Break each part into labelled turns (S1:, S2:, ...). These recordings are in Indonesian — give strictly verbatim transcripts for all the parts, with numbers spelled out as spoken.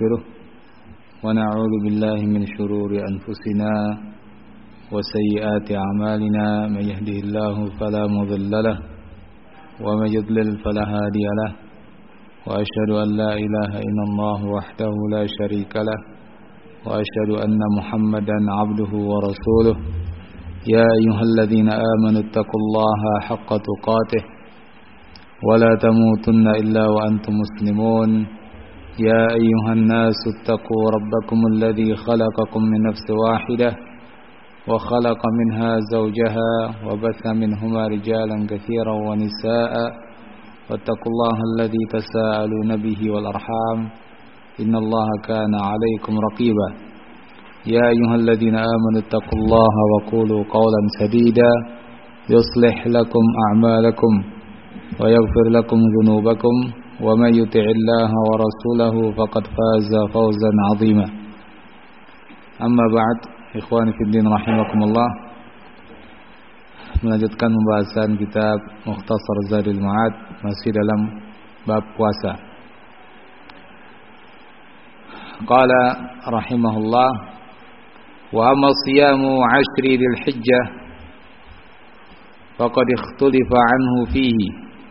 S1: ونستغفره ونعوذ بالله من شرور أنفسنا وسيئات أعمالنا من يهده الله فلا مضل له ومن يضلل فلا هادي له وأشهد أن لا إله إلا الله وحده لا شريك له وأشهد أن محمدا عبده ورسوله يا أيها الذين آمنوا اتقوا الله حق تقاته ولا تموتن إلا وأنتم مسلمون يا أيها الناس اتقوا ربكم الذي خلقكم من نفس واحدة وخلق منها زوجها وبث منهما رجالا كثيرا ونساء واتقوا الله الذي تساءلون به والأرحام إن الله كان عليكم رقيبا يا أيها الذين آمنوا اتقوا الله وقولوا قولا سديدا يصلح لكم أعمالكم ويغفر لكم ذنوبكم ومن يطع الله ورسوله فقد فاز فوزا عظيما أما بعد إخواني في الدين رحمكم الله. Melanjutkan pembahasan kitab Mukhtasar Zadul Ma'ad masih dalam bab puasa. Qala rahimahullah wa amma siyamu ashri dzil hijjah faqad ikhtalifa anhu fihi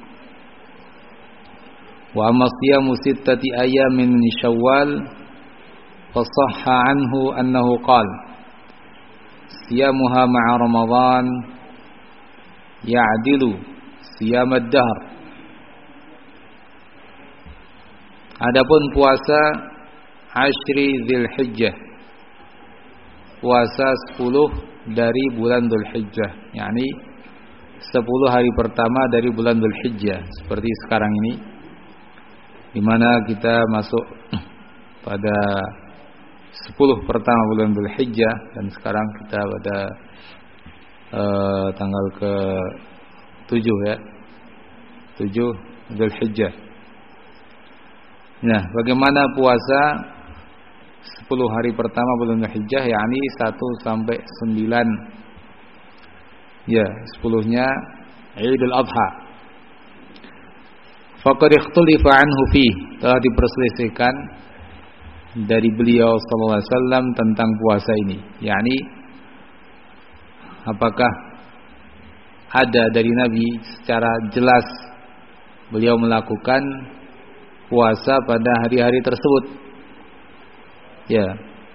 S1: wa amma siyamu sittati ayamin min Syawal fa sahha anhu annahu qala siyamuha ma'a Ramadan ya'dilu siyamad dahr. Adapun puasa Ashri Dzulhijjah, puasa sepuluh dari bulan Dzulhijjah, yakni sepuluh hari pertama dari bulan Dzulhijjah, seperti sekarang ini di mana kita masuk pada sepuluh pertama bulan Dzulhijjah dan sekarang kita pada uh, tanggal ke tujuh ya, tujuh Dzulhijjah. Nah, bagaimana puasa sepuluh hari pertama bulan Dzulhijjah, yakni satu sampai sembilan. Ya, sepuluhnya Idul Adha. Faqad ikhtalifa anhu fi, telah diperselisihkan dari beliau sallallahu alaihi wasallam tentang puasa ini, yakni apakah ada dari Nabi secara jelas beliau melakukan puasa pada hari-hari tersebut. Ya,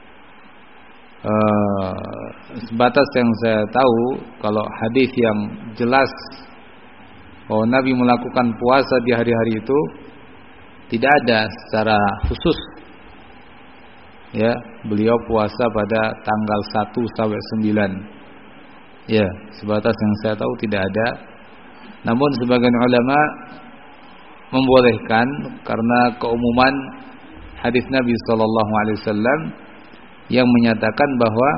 S1: uh, sebatas yang saya tahu, kalau hadis yang jelas bahwa Nabi melakukan puasa di hari-hari itu tidak ada secara khusus. Ya, beliau puasa pada tanggal satu sampai sembilan. Ya, sebatas yang saya tahu tidak ada. Namun sebagian ulama membolehkan karena keumuman hadis Nabi sallallahu alaihi wasallam yang menyatakan bahwa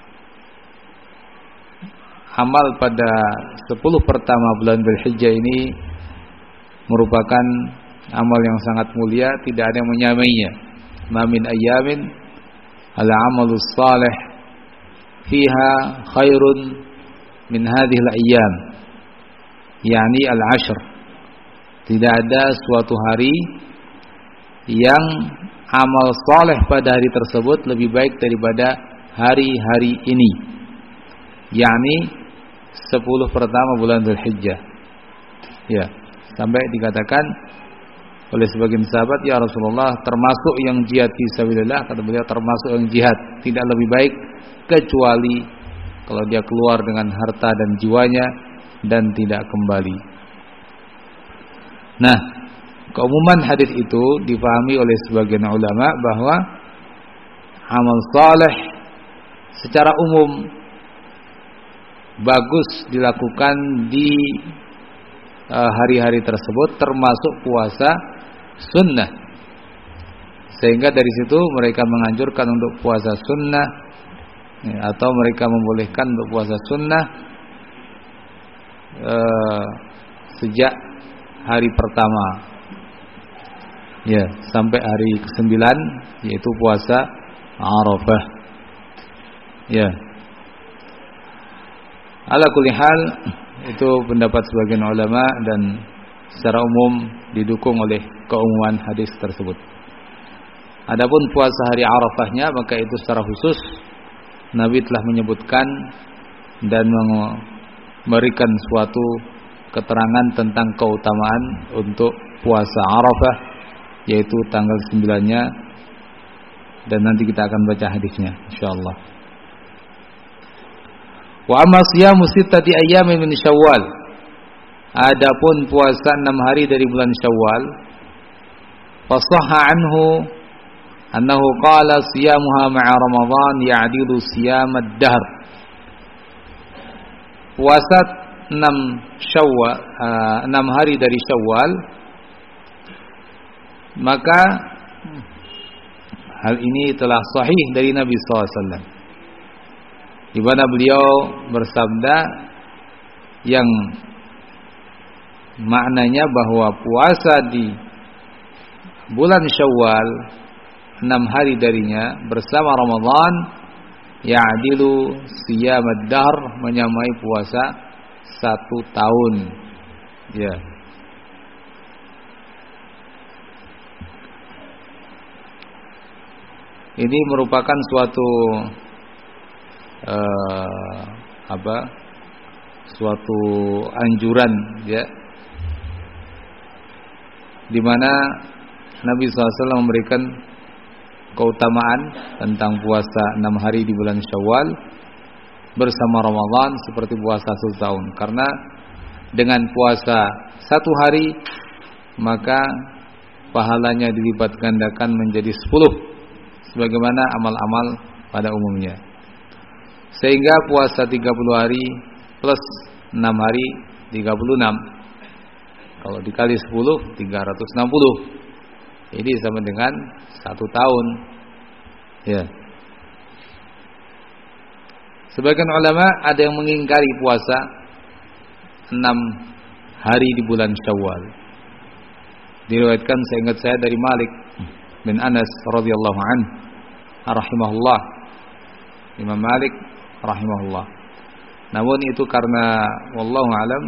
S1: amal pada sepuluh pertama bulan Dzulhijjah ini merupakan amal yang sangat mulia, tidak ada yang menyamainya. Ma min ayyamin al-amalus salih fiha khairun min hadhihi al-ayyam, yakni al-ashr. Tidak ada suatu hari yang amal saleh pada hari tersebut lebih baik daripada hari-hari ini, yakni sepuluh pertama bulan Dzulhijjah. Ya, sampai dikatakan oleh sebagian sahabat, ya Rasulullah, termasuk yang jihad fisabilillah, kata beliau, termasuk yang jihad tidak lebih baik kecuali kalau dia keluar dengan harta dan jiwanya dan tidak kembali. Nah, keumuman hadis itu dipahami oleh sebagian ulama bahwa amal saleh secara umum bagus dilakukan di uh, hari-hari tersebut, termasuk puasa sunnah. Sehingga dari situ mereka menganjurkan untuk puasa sunnah, ya, atau mereka membolehkan untuk puasa sunnah uh, sejak hari pertama, ya, sampai hari kesembilan, yaitu puasa Arafah. Ya, ala kulli hal, itu pendapat sebagian ulama dan secara umum didukung oleh keumuman hadis tersebut. Adapun puasa hari Arafahnya, maka itu secara khusus Nabi telah menyebutkan dan memberikan suatu keterangan tentang keutamaan untuk puasa Arafah, yaitu tanggal sembilan-nya, dan nanti kita akan baca hadisnya insyaallah. Wa amma siyamu sittati ayyamin min Syawal, adapun puasa enam hari dari bulan Syawal, fasahha anhu annahu qala siyamuha ma'a Ramadan ya'dilu siyamad dahr. Puasa enam Syawal, uh, enam hari dari Syawal, maka hal ini telah sahih dari Nabi sallallahu alaihi wasallam, di mana beliau bersabda yang maknanya bahwa puasa di bulan Syawal enam hari darinya bersama Ramadan ya'dilu siyamad dahr, menyamai puasa satu tahun. Ya. Ini merupakan suatu uh, apa? Suatu anjuran, ya, di mana Nabi sallallahu alaihi wasallam memberikan keutamaan tentang puasa enam hari di bulan Syawal bersama Ramadan seperti puasa satu tahun. Karena dengan puasa satu hari, maka pahalanya dilipat gandakan menjadi sepuluh, sebagaimana amal-amal pada umumnya. Sehingga puasa tiga puluh hari plus enam hari tiga puluh enam. Kalau dikali sepuluh, tiga ratus enam puluh. Ini sama dengan satu tahun. Ya. Sebagian ulama ada yang mengingkari puasa enam hari di bulan Syawal. Diriwayatkan, seingat saya, dari Malik bin Anas radhiyallahu anhu rahimahullah, Imam Malik rahimahullah. Namun itu karena wallahu alam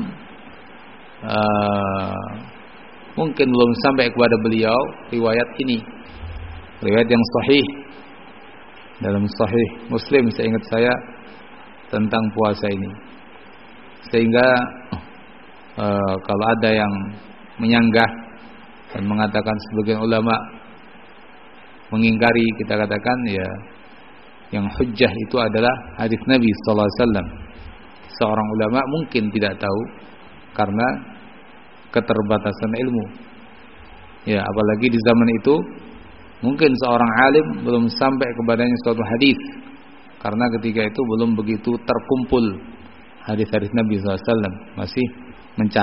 S1: uh, mungkin belum sampai kepada beliau riwayat ini, riwayat yang sahih dalam Sahih Muslim, seingat saya, tentang puasa ini. Sehingga uh, kalau ada yang menyanggah dan mengatakan sebagian ulama mengingkari, kita katakan ya, yang hujjah itu adalah hadis Nabi sallallahu alaihi wasallam. Seorang ulama mungkin tidak tahu karena keterbatasan ilmu. Ya, apalagi di zaman itu mungkin seorang alim belum sampai kepadanya suatu hadis, karena ketika itu belum begitu terkumpul hadis-hadis Nabi sallallahu alaihi wasallam, masih mencar.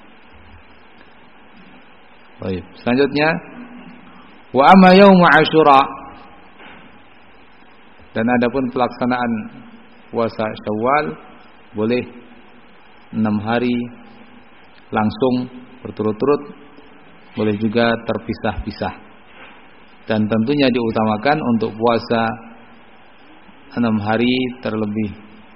S1: Baik, selanjutnya wa amma yaum Asyura, dan adapun pelaksanaan puasa Syawal boleh enam hari langsung berturut-turut, boleh juga terpisah-pisah. Dan tentunya diutamakan untuk puasa enam hari terlebih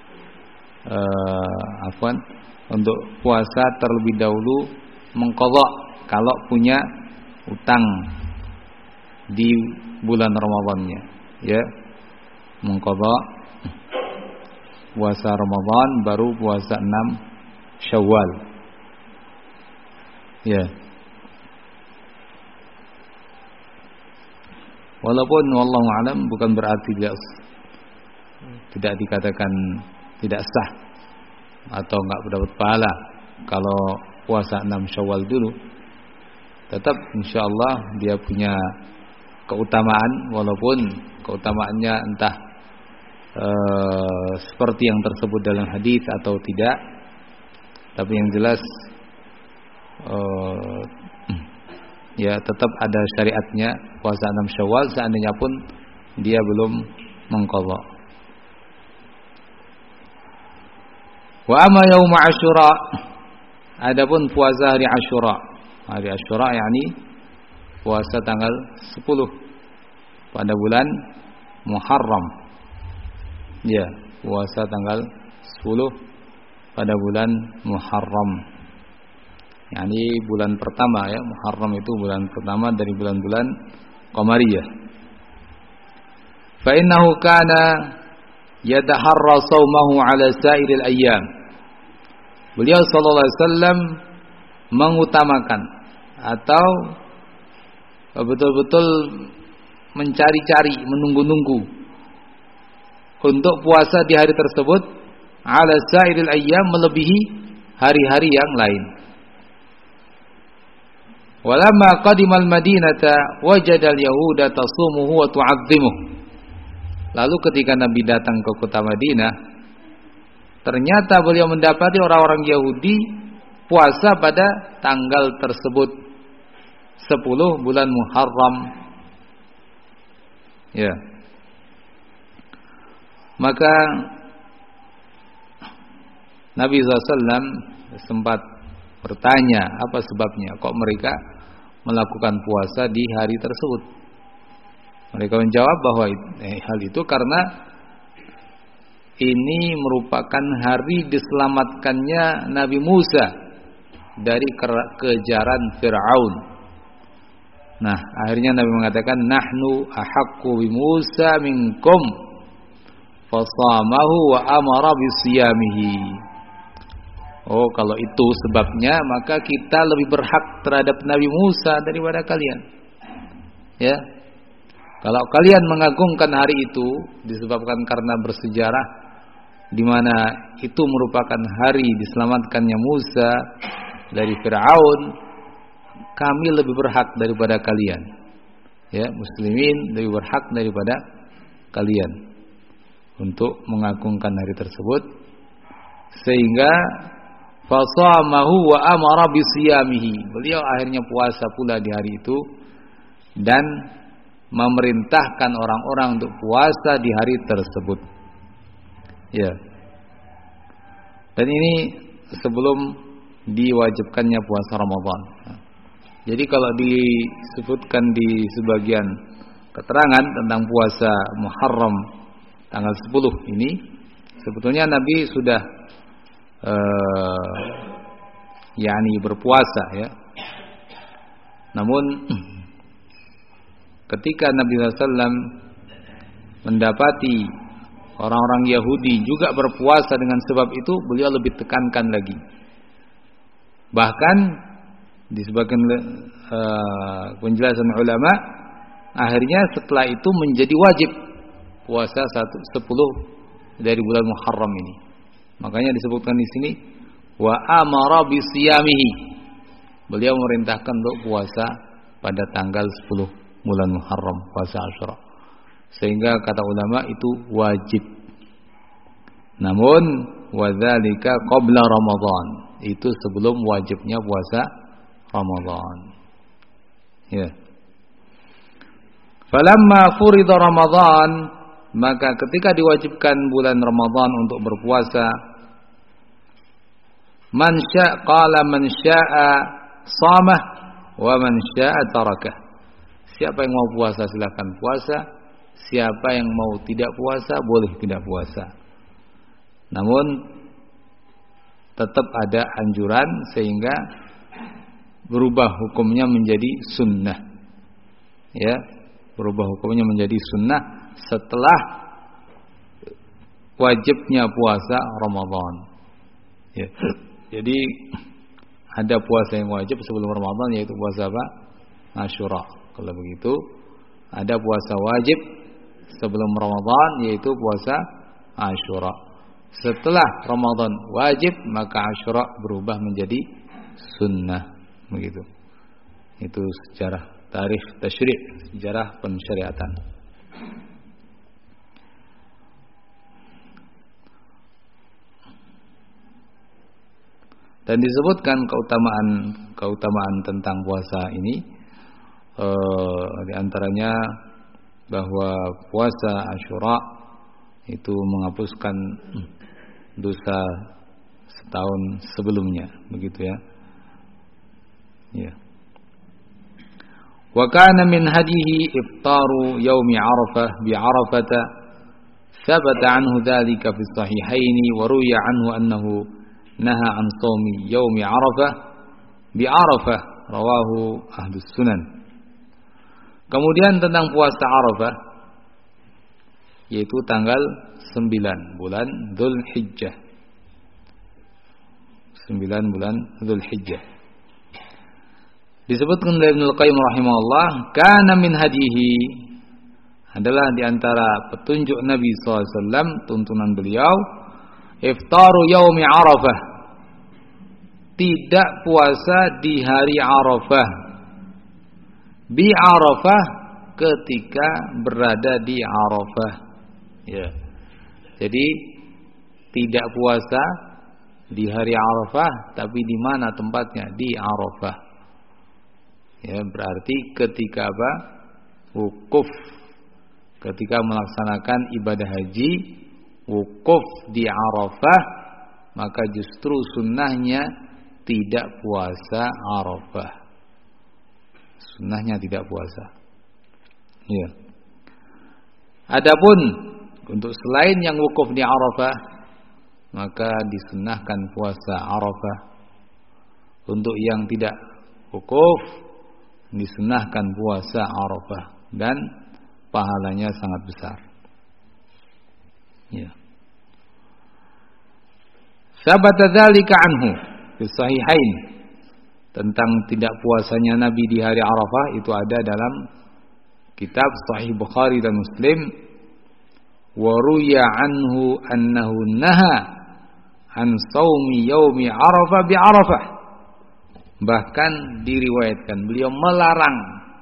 S1: uh, afwan untuk puasa terlebih dahulu mengqadha kalau punya utang di bulan Ramadannya, ya, mengqadha puasa Ramadan baru puasa enam Syawal, ya. Walaupun wallahu alam bukan berarti tidak tidak dikatakan tidak sah atau enggak mendapat pahala kalau puasa enam Syawal dulu. Tetap insyaallah dia punya keutamaan, walaupun keutamaannya entah ee, seperti yang tersebut dalam hadis atau tidak. Tapi yang jelas ee, ya tetap ada syariatnya puasa enam Syawal seandainya pun dia belum mengqadha. Wa amma yaum Asyura, adapun puasa hari Asyura, hari Asyura yakni puasa tanggal sepuluh pada bulan Muharram. Ya, puasa tanggal sepuluh pada bulan Muharram. yakni bulan pertama, ya, Muharram itu bulan pertama dari bulan-bulan Qamariyah. fa innahu kana yataharra shaumahu ala sa'iril ayyam. Beliau sallallahu alaihi wasallam mengutamakan atau betul-betul mencari-cari, menunggu-nunggu untuk puasa di hari tersebut ala sa'iril ayyam, melebihi hari-hari yang lain. Walamma qadimal madinata wajadal yahuda tasumuhu wa tu'azzimuhu. Lalu ketika Nabi datang ke kota Madinah, ternyata beliau mendapati orang-orang Yahudi puasa pada tanggal tersebut, sepuluh bulan Muharram. Ya. Maka Nabi shallallahu alaihi wasallam sempat bertanya, apa sebabnya kok mereka melakukan puasa di hari tersebut. Mereka menjawab bahwa eh, hal itu karena ini merupakan hari diselamatkannya Nabi Musa dari kejaran Fir'aun. Nah, akhirnya Nabi mengatakan, nahnu ahaqqu bi Musa minkum fasamahu wa amara bisiyamihi. Oh, kalau itu sebabnya, maka kita lebih berhak terhadap Nabi Musa daripada kalian. Ya. Kalau kalian mengagungkan hari itu disebabkan karena bersejarah di mana itu merupakan hari diselamatkannya Musa dari Fir'aun, kami lebih berhak daripada kalian. Ya, muslimin lebih berhak daripada kalian untuk mengagungkan hari tersebut, sehingga fasamahu wa amara bisiyamihi. Beliau akhirnya puasa pula di hari itu dan memerintahkan orang-orang untuk puasa di hari tersebut. Ya. Dan ini sebelum diwajibkannya puasa Ramadan. Jadi kalau disebutkan di sebagian keterangan tentang puasa Muharram tanggal sepuluh ini, sebetulnya Nabi sudah uh, yakni berpuasa, ya. Namun ketika Nabi shallallahu alaihi wasallam mendapati orang-orang Yahudi juga berpuasa dengan sebab itu, beliau lebih tekankan lagi. Bahkan di sebagian uh, penjelasan ulama, akhirnya setelah itu menjadi wajib puasa satu sepuluh dari bulan Muharram ini. Makanya disebutkan di sini wa amara bisiyamihi. Beliau memerintahkan untuk puasa pada tanggal sepuluh bulan Muharram, puasa Asyura. Sehingga kata ulama itu wajib. Namun wadzalika qabla Ramadan, itu sebelum wajibnya puasa Ramadan. Ya. Falamma furida Ramadan, maka ketika diwajibkan bulan Ramadan untuk berpuasa, man syaa qala man syaa shamah wa man syaa tarakah. Siapa yang mau puasa silakan puasa, siapa yang mau tidak puasa boleh tidak puasa. Namun tetap ada anjuran sehingga berubah hukumnya menjadi sunnah. Ya, berubah hukumnya menjadi sunnah setelah wajibnya puasa Ramadan. Ya. Jadi ada puasa yang wajib sebelum Ramadan, yaitu puasa apa? Asyura. Kalau begitu, ada puasa wajib sebelum Ramadan, yaitu puasa Asyura. Setelah Ramadan wajib, maka Asyura berubah menjadi sunnah. Begitu. Itu sejarah tarikh tasyri', sejarah pensyariatan. Dan disebutkan keutamaan keutamaan tentang puasa ini, eh, di antaranya bahwa puasa Asyura itu menghapuskan dosa setahun sebelumnya, begitu ya. Ya. Wa kana min hadihi iftaru yaumi Arafah bi Arafata, thabata anhu dhalika fi sahihaini wa ruwiya anhu annahu naha an shaumi yaumi Arafah bi Arafah, rawahu Ahlus Sunan. Kemudian tentang puasa Arafah, yaitu tanggal sembilan bulan Dzulhijjah. sembilan bulan Dzulhijjah. Disebutkan oleh Ibnu Qayyim rahimahullah, kana min hadihi, adalah di antara petunjuk Nabi sallallahu alaihi wasallam, tuntunan beliau, iftaru yaumi Arafah, tidak puasa di hari Arafah, bi Arafah, ketika berada di Arafah. Ya. Jadi tidak puasa di hari Arafah, tapi di mana tempatnya? Di Arafah. Ya, berarti ketika apa? Wukuf. Ketika melaksanakan ibadah haji, wukuf di Arafah, maka justru sunnahnya tidak puasa Arafah. Sunnahnya tidak puasa. Ya. Adapun untuk selain yang wukuf di Arafah, maka disunnahkan puasa Arafah. Untuk yang tidak wukuf, disunnahkan puasa Arafah, dan pahalanya sangat besar. Ya. Sabata dzalika anhu fi sahihain, tentang tidak puasanya Nabi di hari Arafah itu ada dalam kitab Sahih Bukhari dan Muslim. Wa ruya anhu annahu naha an saumi yaumi Arafah bi Arafah. Bahkan diriwayatkan beliau melarang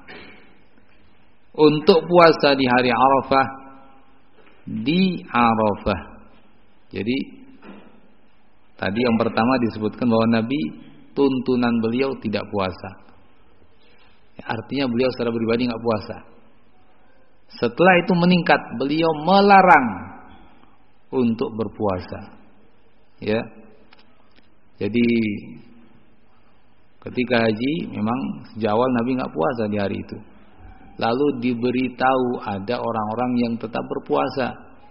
S1: untuk puasa di hari Arafah di Arafah. Jadi tadi yang pertama disebutkan bahwa Nabi, tuntunan beliau tidak puasa. Artinya beliau secara pribadi enggak puasa. Setelah itu meningkat, beliau melarang untuk berpuasa. Ya. Jadi ketika haji memang sejak awal Nabi enggak puasa di hari itu. Lalu diberitahu ada orang-orang yang tetap berpuasa.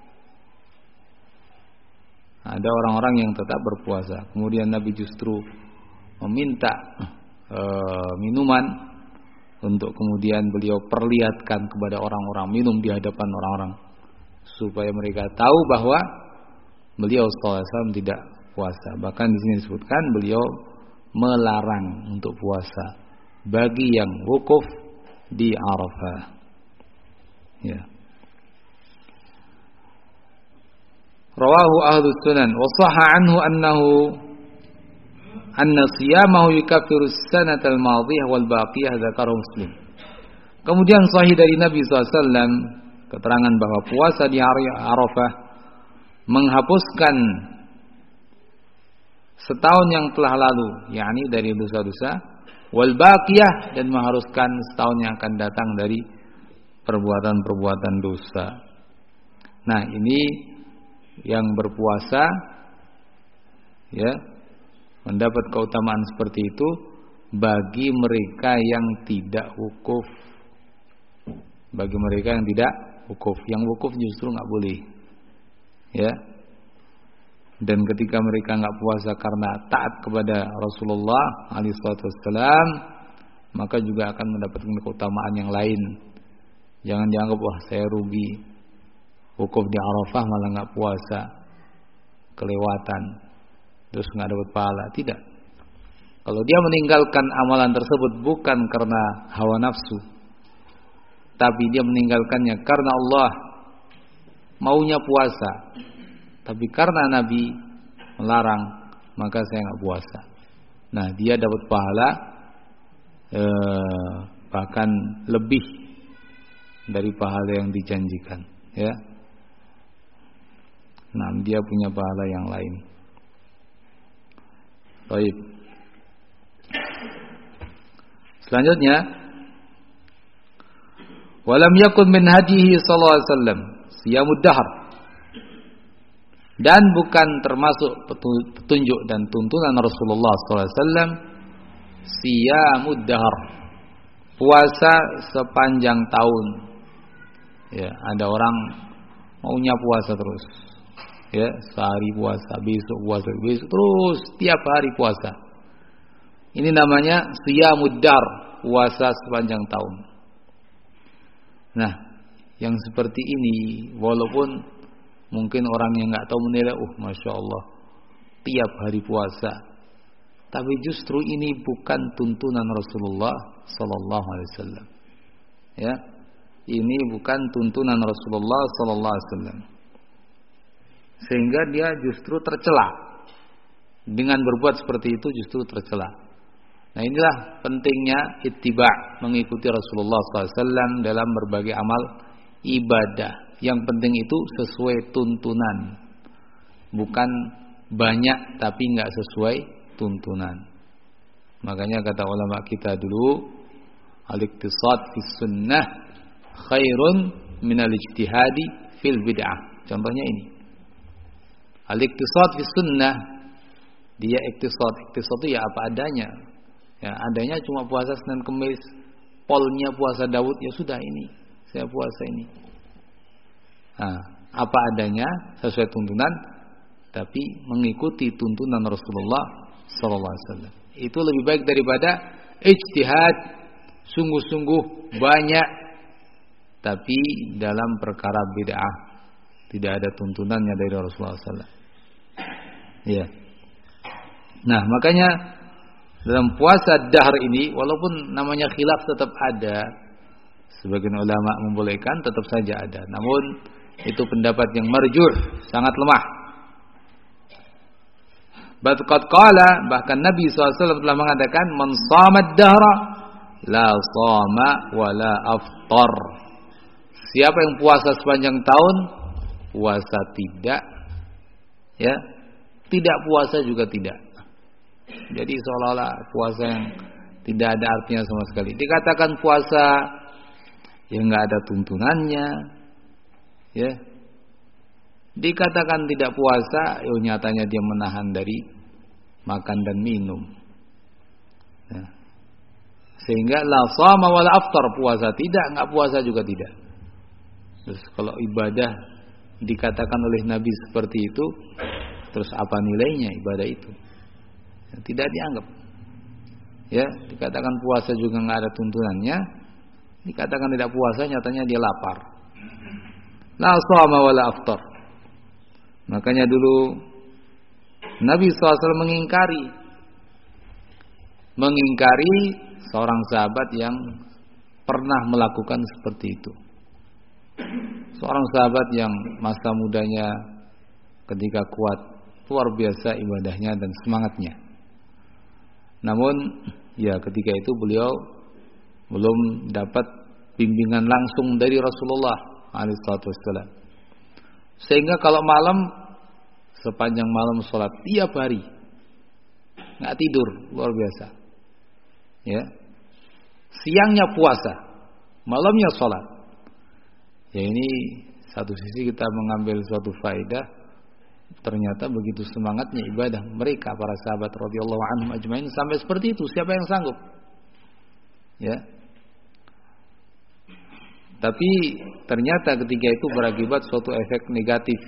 S1: Ada orang-orang yang tetap berpuasa. Kemudian Nabi justru meminta e, minuman untuk kemudian beliau perlihatkan kepada orang-orang, minum di hadapan orang-orang, supaya mereka tahu bahwa beliau sallallahu alaihi wasallam tidak puasa. Bahkan di sini disebutkan beliau melarang untuk puasa bagi yang wukuf di Arafah. Ya. Rawahu ahlu sunan wa sahha anhu annahu anna siyamahu yukaffiru as-sanata al-madhiyah wal baqiyah, dzakarahu Muslim. Kemudian sahih dari Nabi sallallahu alaihi wasallam keterangan bahwa puasa di hari Arafah menghapuskan setahun yang telah lalu, yakni dari dosa-dosa, wal baqiyah, dan mengharuskan setahun yang akan datang dari perbuatan-perbuatan dosa. Nah, ini yang berpuasa ya mendapat keutamaan seperti itu bagi mereka yang tidak wukuf. Bagi mereka yang tidak wukuf, yang wukuf justru enggak boleh. Ya. Dan ketika mereka enggak puasa karena taat kepada Rasulullah alaihi wasallam, maka juga akan mendapatkan keutamaan yang lain. Jangan dianggap wah saya rugi wukuf di Arafah malah enggak puasa, kelewatan, terus enggak dapat pahala. Tidak. Kalau dia meninggalkan amalan tersebut bukan karena hawa nafsu, tapi dia meninggalkannya karena Allah maunya puasa, tapi karena Nabi melarang, maka saya enggak puasa. Nah, dia dapat pahala eh, bahkan lebih dari pahala yang dijanjikan, ya. Nah, dia punya pahala yang lain. Baik. Selanjutnya, walam yakun min hadihi sallallahu alaihi wasallam siyamud dahr, dan bukan termasuk petunjuk dan tuntunan Rasulullah sallallahu alaihi wasallam siyamud dahr, puasa sepanjang tahun. Ya, ada orang maunya puasa terus. Ya, sehari puasa, besok puasa, besok terus tiap hari puasa. Ini namanya siyamud dahr, puasa sepanjang tahun. Nah, yang seperti ini, walaupun mungkin orang yang nggak tahu menilai, uh, masya Allah, tiap hari puasa. Tapi justru ini bukan tuntunan Rasulullah Sallallahu Alaihi Wasallam. Ya, ini bukan tuntunan Rasulullah Sallallahu Alaihi Wasallam. Sehingga dia justru tercela dengan berbuat seperti itu, justru tercela. Nah, inilah pentingnya ittiba', mengikuti Rasulullah Sallallahu Alaihi Wasallam dalam berbagai amal ibadah. Yang penting itu sesuai tuntunan, bukan banyak tapi nggak sesuai tuntunan. Makanya kata ulama kita dulu, al-iqtisad fis sunnah khairun minal ijtihadi fil bid'ah. Contohnya ini, al-iqtisad fis sunnah, dia iqtisad, iqtisad itu ya apa adanya. Ya, adanya cuma puasa Senin Kemis, polnya puasa Daud, ya sudah ini, saya puasa ini. Nah, apa adanya sesuai tuntunan, tapi mengikuti tuntunan Rasulullah Sallallahu Alaihi Wasallam. Itu lebih baik daripada ijtihad, sungguh-sungguh banyak, tapi dalam perkara bid'ah, tidak ada tuntunannya dari Rasulullah Sallallahu Alaihi Wasallam. Ya. Nah, makanya dalam puasa dahr ini, walaupun namanya khilaf tetap ada, sebagian ulama membolehkan, tetap saja ada. Namun itu pendapat yang marjuh, sangat lemah. Qad qala, bahkan Nabi shallallahu alaihi wasallam telah mengatakan, man shamad dahra la shama wa la aftar. Siapa yang puasa sepanjang tahun, puasa tidak, ya, tidak puasa juga tidak. Jadi seolah-olah puasa yang tidak ada artinya sama sekali. Dikatakan puasa yang nggak ada tuntunannya, ya. Dikatakan tidak puasa, yo nyatanya dia menahan dari makan dan minum. Ya. Sehingga la shama wala aftar, puasa tidak, nggak puasa juga tidak. Terus kalau ibadah dikatakan oleh Nabi seperti itu, terus apa nilainya ibadah itu? Tidak dianggap. Ya, dikatakan puasa juga nggak ada tuntunannya, dikatakan tidak puasa nyatanya dia lapar. La shama wala aftar. Makanya dulu Nabi shallallahu alaihi wasallam mengingkari mengingkari seorang sahabat yang pernah melakukan seperti itu. Seorang sahabat yang masa mudanya ketika kuat, luar biasa ibadahnya dan semangatnya. Namun ya ketika itu beliau belum dapat bimbingan langsung dari Rasulullah alaihi wasallam. Sehingga kalau malam, sepanjang malam sholat tiap hari, nggak tidur, luar biasa. Ya, siangnya puasa, malamnya sholat. Ya ini satu sisi kita mengambil suatu faedah, ternyata begitu semangatnya ibadah mereka para sahabat radhiyallahu anhum ajmain sampai seperti itu. Siapa yang sanggup? Ya. Tapi ternyata ketika itu berakibat suatu efek negatif.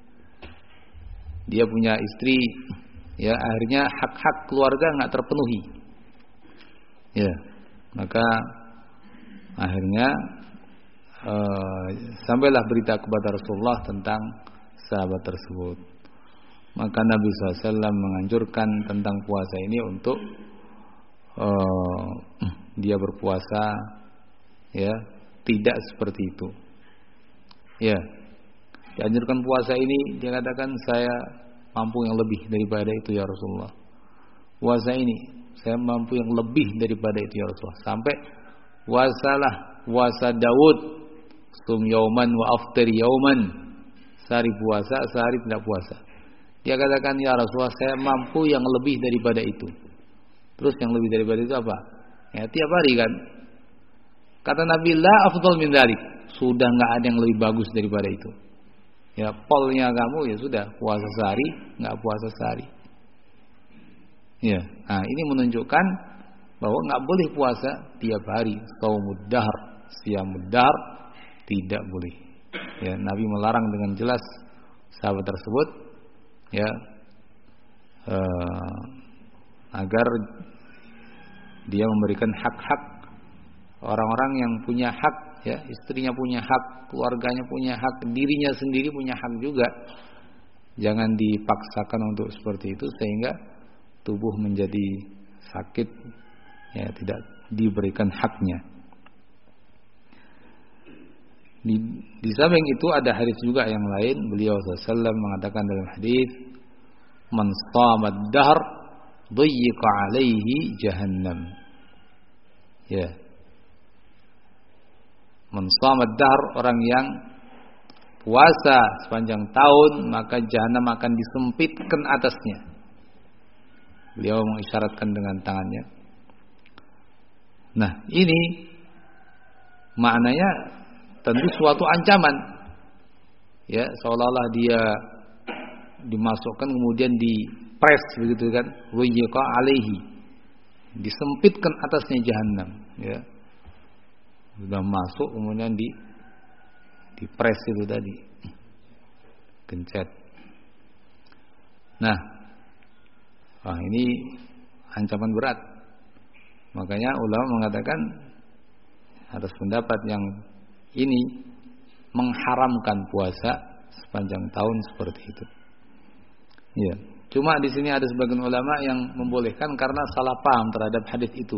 S1: Dia punya istri, ya akhirnya hak-hak keluarga nggak terpenuhi. Ya, maka akhirnya uh, sampailah berita kepada Rasulullah tentang sahabat tersebut. Maka Nabi shallallahu alaihi wasallam menganjurkan tentang puasa ini untuk uh, dia berpuasa, ya. Tidak seperti itu. Ya. Dianjurkan puasa ini, dia katakan saya mampu yang lebih daripada itu ya Rasulullah. Puasa ini saya mampu yang lebih daripada itu ya Rasulullah. Sampai puasalah puasa Daud, sum yauman wa aftir yauman. Sehari puasa, sehari tidak puasa. Dia katakan ya Rasulullah, saya mampu yang lebih daripada itu. Terus yang lebih daripada itu apa? Ya tiap hari kan. Kata Nabi, la afdal min dzalik. Sudah enggak ada yang lebih bagus daripada itu. Ya, polnya kamu ya sudah puasa sehari, enggak puasa sehari. Ya, nah ini menunjukkan bahwa enggak boleh puasa tiap hari. Shaumud dahr, siyamud dahr tidak boleh. Ya, Nabi melarang dengan jelas sahabat tersebut, ya, eh, agar dia memberikan hak-hak orang-orang yang punya hak ya, istrinya punya hak, keluarganya punya hak, dirinya sendiri punya hak juga. Jangan dipaksakan untuk seperti itu sehingga tubuh menjadi sakit, ya, tidak diberikan haknya. Di, di samping itu ada hadis juga yang lain, beliau sallallahu alaihi wasallam mengatakan dalam hadis, "Man shama ad-dahr dayyiqa alaihi jahannam." Ya. Man shama ad-dahr, orang yang puasa sepanjang tahun, maka jahanam akan disempitkan atasnya. Beliau mengisyaratkan dengan tangannya. Nah, ini maknanya tentu suatu ancaman. Ya, seolah-olah dia dimasukkan kemudian dipres begitu kan, wayqa alaihi. Disempitkan atasnya jahanam, ya. Sudah masuk kemudian di dipres itu tadi. Gencet. Nah, wah, ini ancaman berat. Makanya ulama mengatakan atas pendapat yang ini mengharamkan puasa sepanjang tahun seperti itu. Ya, cuma di sini ada sebagian ulama yang membolehkan karena salah paham terhadap hadis itu.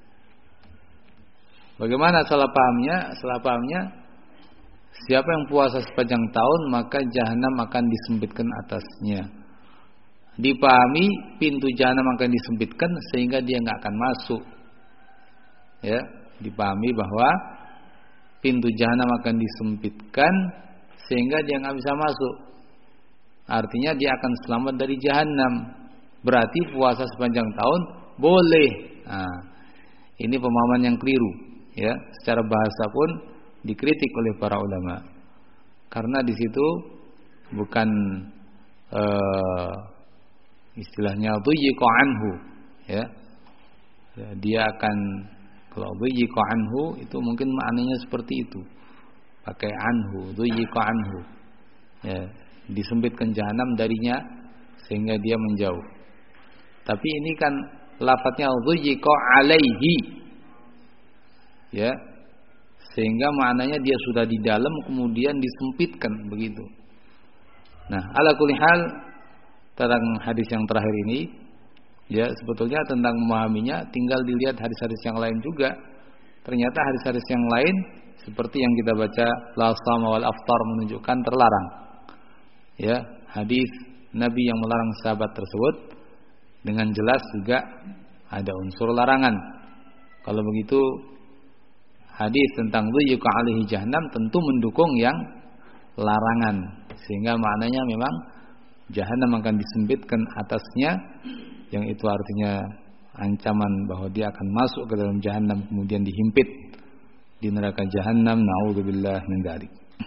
S1: Bagaimana salah pahamnya? Salah pahamnya, siapa yang puasa sepanjang tahun maka jahanam akan disempitkan atasnya. Dipahami pintu jahanam akan disempitkan sehingga dia nggak akan masuk. Ya, dipahami bahwa pintu jahanam akan disempitkan sehingga dia nggak bisa masuk. Artinya dia akan selamat dari jahanam. Berarti puasa sepanjang tahun boleh. Nah, ini pemahaman yang keliru. Ya, secara bahasa pun dikritik oleh para ulama. Karena di situ bukan uh, istilahnya dhuyqa anhu, ya. Ya, dia akan, kalau dhuyqa anhu itu mungkin maknanya seperti itu. Pakai anhu, dhuyqa anhu. Ya, disempitkan jahanam darinya sehingga dia menjauh. Tapi ini kan lafadznya dhuyqa alaihi. Ya. Sehingga maknanya dia sudah di dalam kemudian disempitkan begitu. Nah, ala kulli hal tentang hadis yang terakhir ini, ya, sebetulnya tentang memahaminya tinggal dilihat hadis-hadis yang lain juga. Ternyata hadis-hadis yang lain seperti yang kita baca la shama wal aftar menunjukkan terlarang. Ya, hadis Nabi yang melarang sahabat tersebut dengan jelas juga ada unsur larangan. Kalau begitu hadis tentang dhuyqa alaihi jahannam tentu mendukung yang larangan, sehingga maknanya memang jahanam akan disempitkan atasnya, yang itu artinya ancaman bahwa dia akan masuk ke dalam jahanam kemudian dihimpit di neraka jahanam. Nauzubillah min dzalik.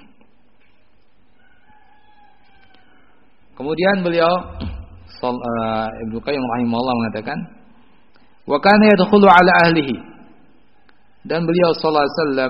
S1: Kemudian beliau uh, Ibnu Qayyim rahimahullah mengatakan, wa kana yadkhulu ala ahlihi, dan beliau sallallahu alaihi wasallam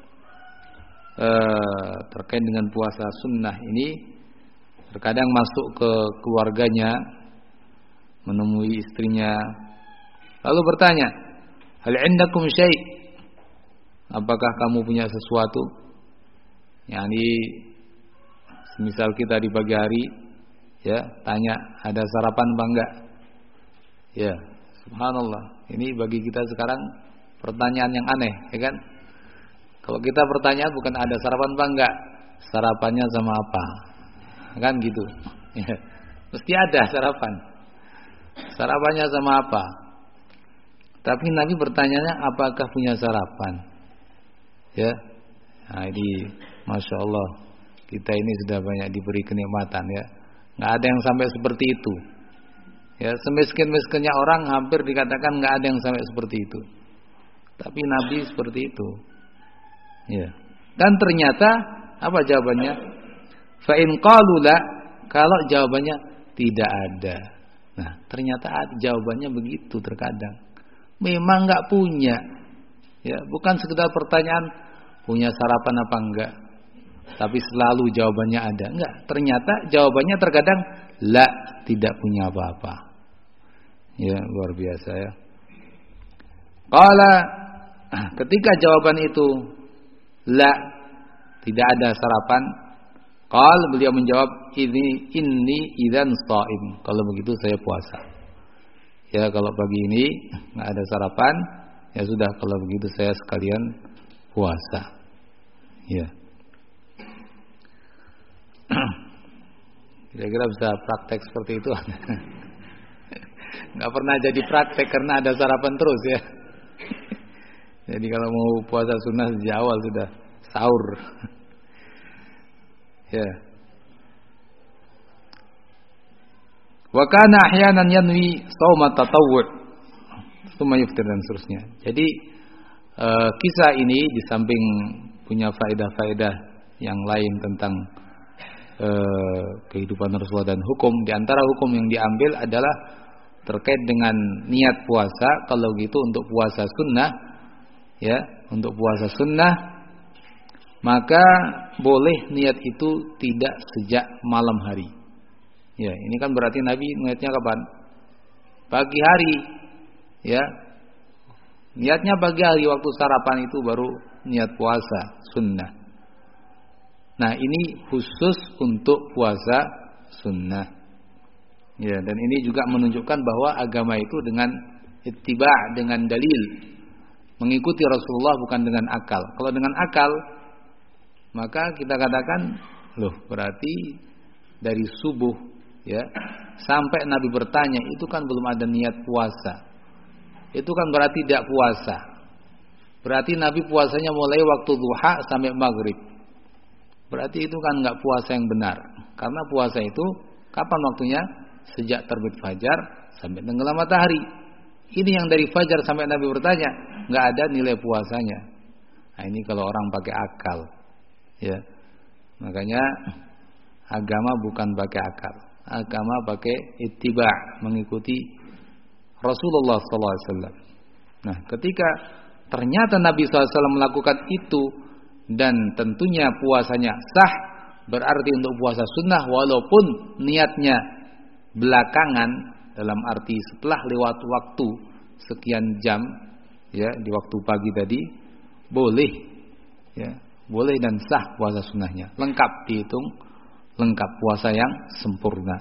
S1: uh, terkait dengan puasa sunnah ini terkadang masuk ke keluarganya, menemui istrinya, lalu bertanya, hal indakum syai', apakah kamu punya sesuatu? Yani semisal kita di pagi hari, ya, tanya ada sarapan apa enggak? Ya, subhanallah, ini bagi kita sekarang pertanyaan yang aneh, ya kan? Kalau kita pertanyaan bukan ada sarapan apa enggak, sarapannya sama apa? Kan gitu. Ya. Mesti ada sarapan. Sarapannya sama apa? Tapi Nabi bertanyanya apakah punya sarapan? Ya. Nah, ini Masya Allah, kita ini sudah banyak diberi kenikmatan, ya. Nggak ada yang sampai seperti itu. Ya, semiskin-miskinnya orang hampir dikatakan nggak ada yang sampai seperti itu. Tapi Nabi seperti itu. Ya. Dan ternyata apa jawabannya? Fa in qalu la, kalau jawabannya tidak ada. Nah, ternyata jawabannya begitu terkadang. Memang enggak punya. Ya, bukan sekedar pertanyaan punya sarapan apa enggak. Tapi selalu jawabannya ada. Enggak, ternyata jawabannya terkadang la, tidak punya apa-apa. Ya, luar biasa, ya. Qala, ketika jawaban itu La, tidak ada sarapan. Qal, beliau menjawab, ini inni idzan shaim. Kalau begitu saya puasa. Ya, kalau pagi ini enggak ada sarapan, ya sudah, kalau begitu saya sekalian puasa. Ya. Kira-kira bisa praktek seperti itu. Enggak pernah jadi praktek karena ada sarapan terus ya. Jadi kalau mau puasa sunnah sejak awal sudah sahur. Ya. Wa kana ahyanan yanwi shauma tatawwu' tsumma yuftir dan seterusnya. Jadi e, kisah ini di samping punya faedah-faedah yang lain tentang e, kehidupan Rasulullah dan hukum, di antara hukum yang diambil adalah terkait dengan niat puasa. Kalau gitu untuk puasa sunnah, ya, untuk puasa sunnah, maka boleh niat itu tidak sejak malam hari. Ya, ini kan berarti Nabi niatnya kapan? Pagi hari, ya. Niatnya pagi hari waktu sarapan itu baru niat puasa sunnah. Nah, ini khusus untuk puasa sunnah. Ya, dan ini juga menunjukkan bahwa agama itu dengan ittiba', dengan dalil, mengikuti Rasulullah bukan dengan akal. Kalau dengan akal, maka kita katakan, loh, berarti dari subuh, ya, sampai Nabi bertanya itu kan belum ada niat puasa. Itu kan berarti tidak puasa. Berarti Nabi puasanya mulai waktu duha sampai maghrib. Berarti itu kan enggak puasa yang benar. Karena puasa itu kapan waktunya? Sejak terbit fajar sampai tenggelam matahari. Ini yang dari fajar sampai Nabi bertanya, enggak ada nilai puasanya. Nah, ini kalau orang pakai akal, ya. Makanya agama bukan pakai akal. Agama pakai ittiba', mengikuti Rasulullah sallallahu alaihi wasallam. Nah, ketika ternyata Nabi sallallahu alaihi wasallam melakukan itu dan tentunya puasanya sah, berarti untuk puasa sunnah walaupun niatnya belakangan, dalam arti setelah lewat waktu sekian jam, ya, di waktu pagi tadi, boleh, ya, boleh dan sah puasa sunnahnya, lengkap dihitung, lengkap puasa yang sempurna.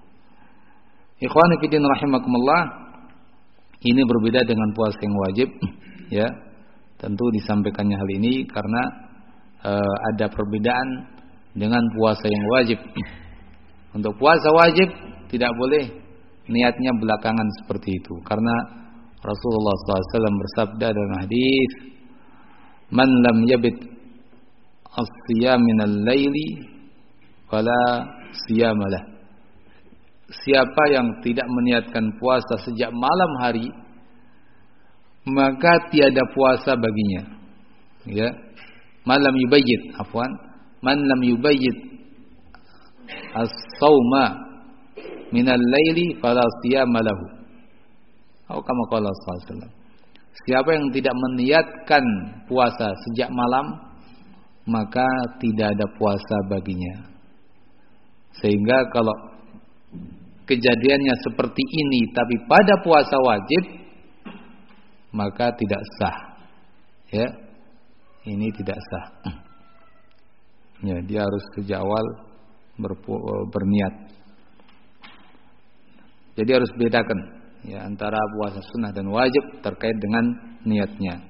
S1: Ikhwani fillah rahimakumullah, ini berbeda dengan puasa yang wajib, ya. Tentu disampaikannya hal ini karena e, ada perbedaan dengan puasa yang wajib. Untuk puasa wajib tidak boleh niatnya belakangan seperti itu, karena Rasulullah sallallahu alaihi wasallam bersabda dalam hadis, "Man lam yabit as-siyam minal laili fala siyamalah." Siapa yang tidak meniatkan puasa sejak malam hari, maka tiada puasa baginya. Ya, man lam yubayyit, afwan, man lam yubayyit as-sauma minal laili fala siyama lahu. Atau kama qala sallallahu alaihi wasallam. Siapa yang tidak meniatkan puasa sejak malam, maka tidak ada puasa baginya. Sehingga kalau kejadiannya seperti ini tapi pada puasa wajib, maka tidak sah. Ya. Ini tidak sah. Ya, dia harus sejak awal berpu- berniat. Jadi harus bedakan, ya, antara puasa sunnah dan wajib terkait dengan niatnya.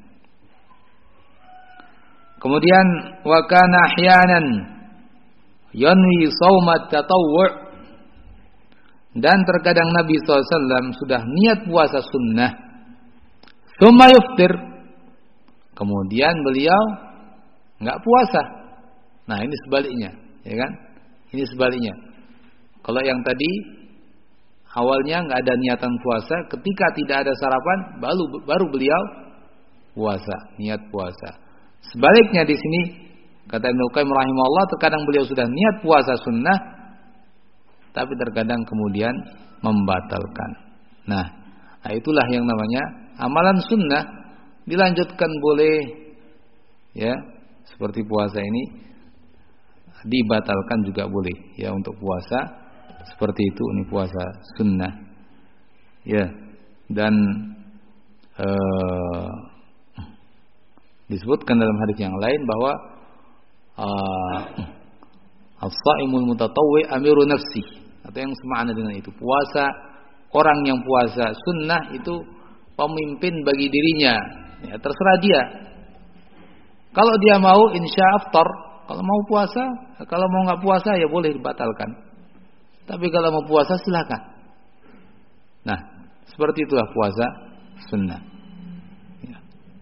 S1: Kemudian wa kana ahyanan yanwi shaumat tatawwu', dan terkadang Nabi sallallahu alaihi wasallam sudah niat puasa sunnah, tsumma yuftir, kemudian beliau enggak puasa. Nah, ini sebaliknya, ya kan? Ini sebaliknya. Kalau yang tadi awalnya nggak ada niatan puasa, ketika tidak ada sarapan baru baru beliau puasa, niat puasa. Sebaliknya di sini kata Ibnu Qayyim rahimahullah, terkadang beliau sudah niat puasa sunnah, tapi terkadang kemudian membatalkan. Nah, nah itulah yang namanya amalan sunnah, dilanjutkan boleh, ya, seperti puasa ini, dibatalkan juga boleh, ya, untuk puasa seperti itu, ini puasa sunnah, ya. Dan ee, disebutkan dalam hadis yang lain bahwa uh, as-shaimul mutatawwi amiru nafsi, atau yang semakna dengan itu. Puasa, orang yang puasa sunnah itu pemimpin bagi dirinya. Ya, terserah dia. Kalau dia mau insya aftar, kalau mau puasa, kalau mau nggak puasa ya boleh dibatalkan. Tapi kalau mau puasa silakan. Nah, seperti itulah puasa sunnah. Ya.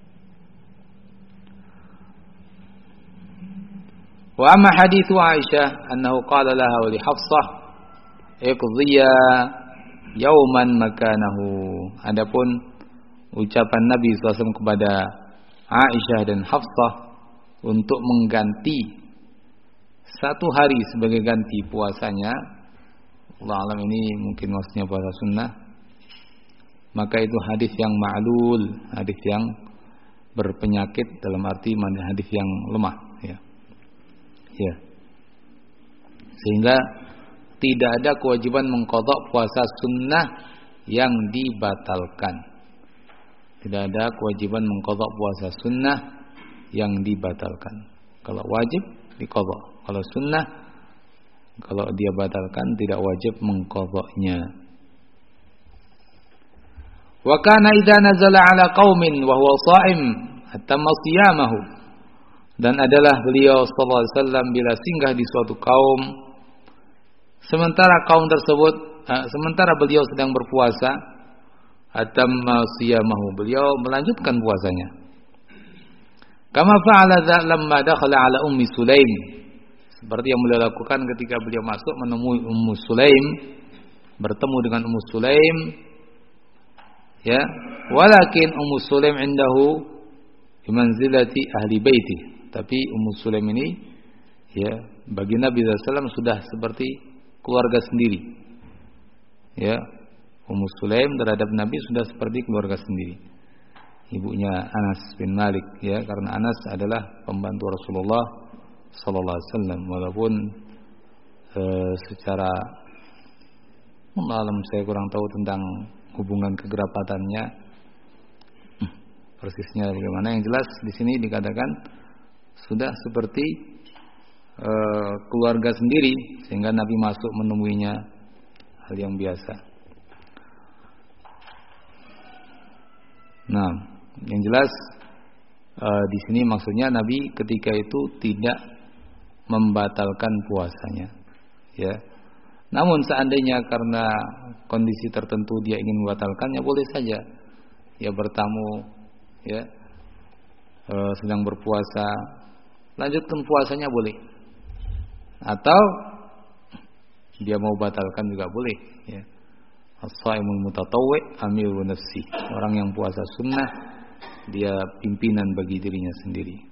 S1: Wa amma hadithu Aisyah annahu qala laha wa li Hafsah iqdhiya yauman makanahu. Adapun ucapan Nabi sallallahu alaihi wasallam kepada Aisyah dan Hafsah untuk mengganti satu hari sebagai ganti puasanya, Allah alam ini mungkin maksudnya puasa sunnah, maka itu hadis yang ma'lul, hadis yang berpenyakit, dalam arti hadis yang lemah, ya. Ya. Sehingga tidak ada kewajiban mengqadha puasa sunnah yang dibatalkan. Tidak ada kewajiban mengqadha puasa sunnah yang dibatalkan. Kalau wajib diqadha, kalau sunnah kalau dia batalkan tidak wajib mengqadhanya. Wa kana idza nazala ala qaumin wa huwa sha'im atamma shiyamahu. Dan adalah beliau sallallahu alaihi wasallam bila singgah di suatu kaum, sementara kaum tersebut uh, sementara beliau sedang berpuasa, atamma shiyamahu, beliau melanjutkan puasanya. Kama fa'ala dza lamma dakhala ala ummi Sulaim, seperti yang beliau lakukan ketika beliau masuk menemui Ummu Sulaim, bertemu dengan Ummu Sulaim, ya. Walakin Ummu Sulaim indahu bimanzilati ahli baiti, tapi Ummu Sulaim ini, ya, bagi Nabi sallallahu alaihi wasallam sudah seperti keluarga sendiri. Ya, Ummu Sulaim terhadap Nabi sudah seperti keluarga sendiri. Ibunya Anas bin Malik, ya, karena Anas adalah pembantu Rasulullah sallallahu alaihi wasallam, walaupun e, secara malam saya kurang tahu tentang hubungan kekerabatannya persisnya bagaimana. Yang jelas di sini dikatakan sudah seperti e, keluarga sendiri, sehingga Nabi masuk menemuinya hal yang biasa. Nah, yang jelas e, di sini maksudnya Nabi ketika itu tidak membatalkan puasanya, ya. Namun seandainya karena kondisi tertentu dia ingin membatalkannya, boleh saja. Ya, bertamu, ya, e, sedang berpuasa, lanjutkan puasanya boleh. Atau dia mau batalkan juga boleh, ya. As-shaimul mutatawwi amiru nafsi, orang yang puasa sunnah dia pimpinan bagi dirinya sendiri.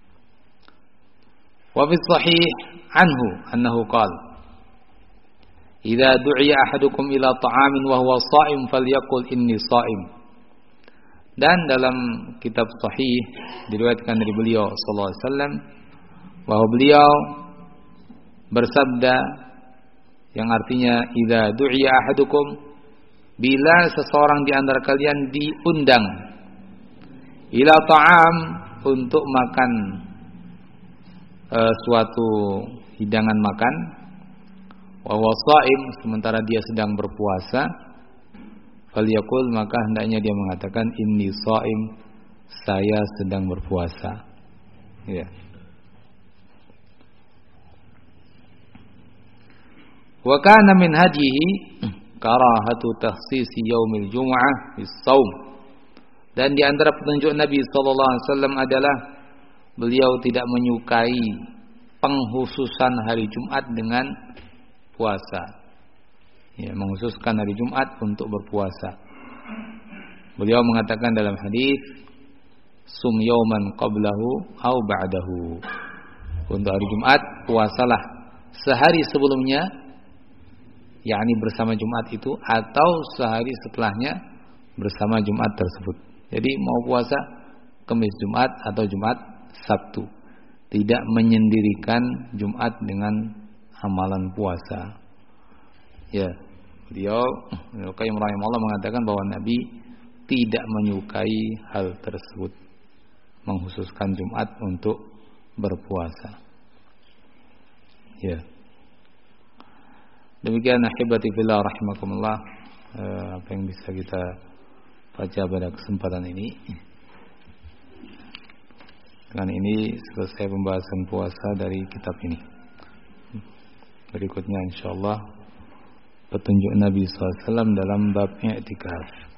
S1: Wa fi sahih anhu annahu qala idza du'iya ahadukum ila ta'amin wa huwa sha'im falyaqul inni sha'im. Dan dalam kitab sahih diriwayatkan dari beliau sallallahu alaihi wasallam bahwa beliau bersabda yang artinya idza du'iya ahadukum, bila seseorang di antara kalian diundang ila ta'am, untuk makan e, suatu hidangan makan, wa huwa shaim, sementara dia sedang berpuasa, falyaqul, maka hendaknya dia mengatakan inni shaim, saya sedang berpuasa, ya. Wa kana min hadihi karahatu takhsisi yaumil jumu'ah bis-shaum. Dan di antara petunjuk Nabi sallallahu alaihi wasallam adalah beliau tidak menyukai penghususan hari Jumat dengan puasa. Ya, menghususkan hari Jumat untuk berpuasa. Beliau mengatakan dalam hadis, sum yauman qablahu au ba'dahu. Untuk hari Jumat puasalah sehari sebelumnya, yakni bersama Jumat itu, atau sehari setelahnya bersama Jumat tersebut. Jadi mau puasa Kamis Jumat atau Jumat Sabtu, tidak menyendirikan Jumat dengan amalan puasa. Ya, beliau Qayyim rahimahullah mengatakan bahwa Nabi tidak menyukai hal tersebut, menghususkan Jumat untuk berpuasa. Ya. Demikian ahibati fillah rahimakumullah, eh, apa yang bisa kita baca pada kesempatan ini. Dengan ini selesai pembahasan puasa dari kitab ini. Berikutnya insyaallah petunjuk Nabi sallallahu alaihi wasallam dalam bab i'tikaf.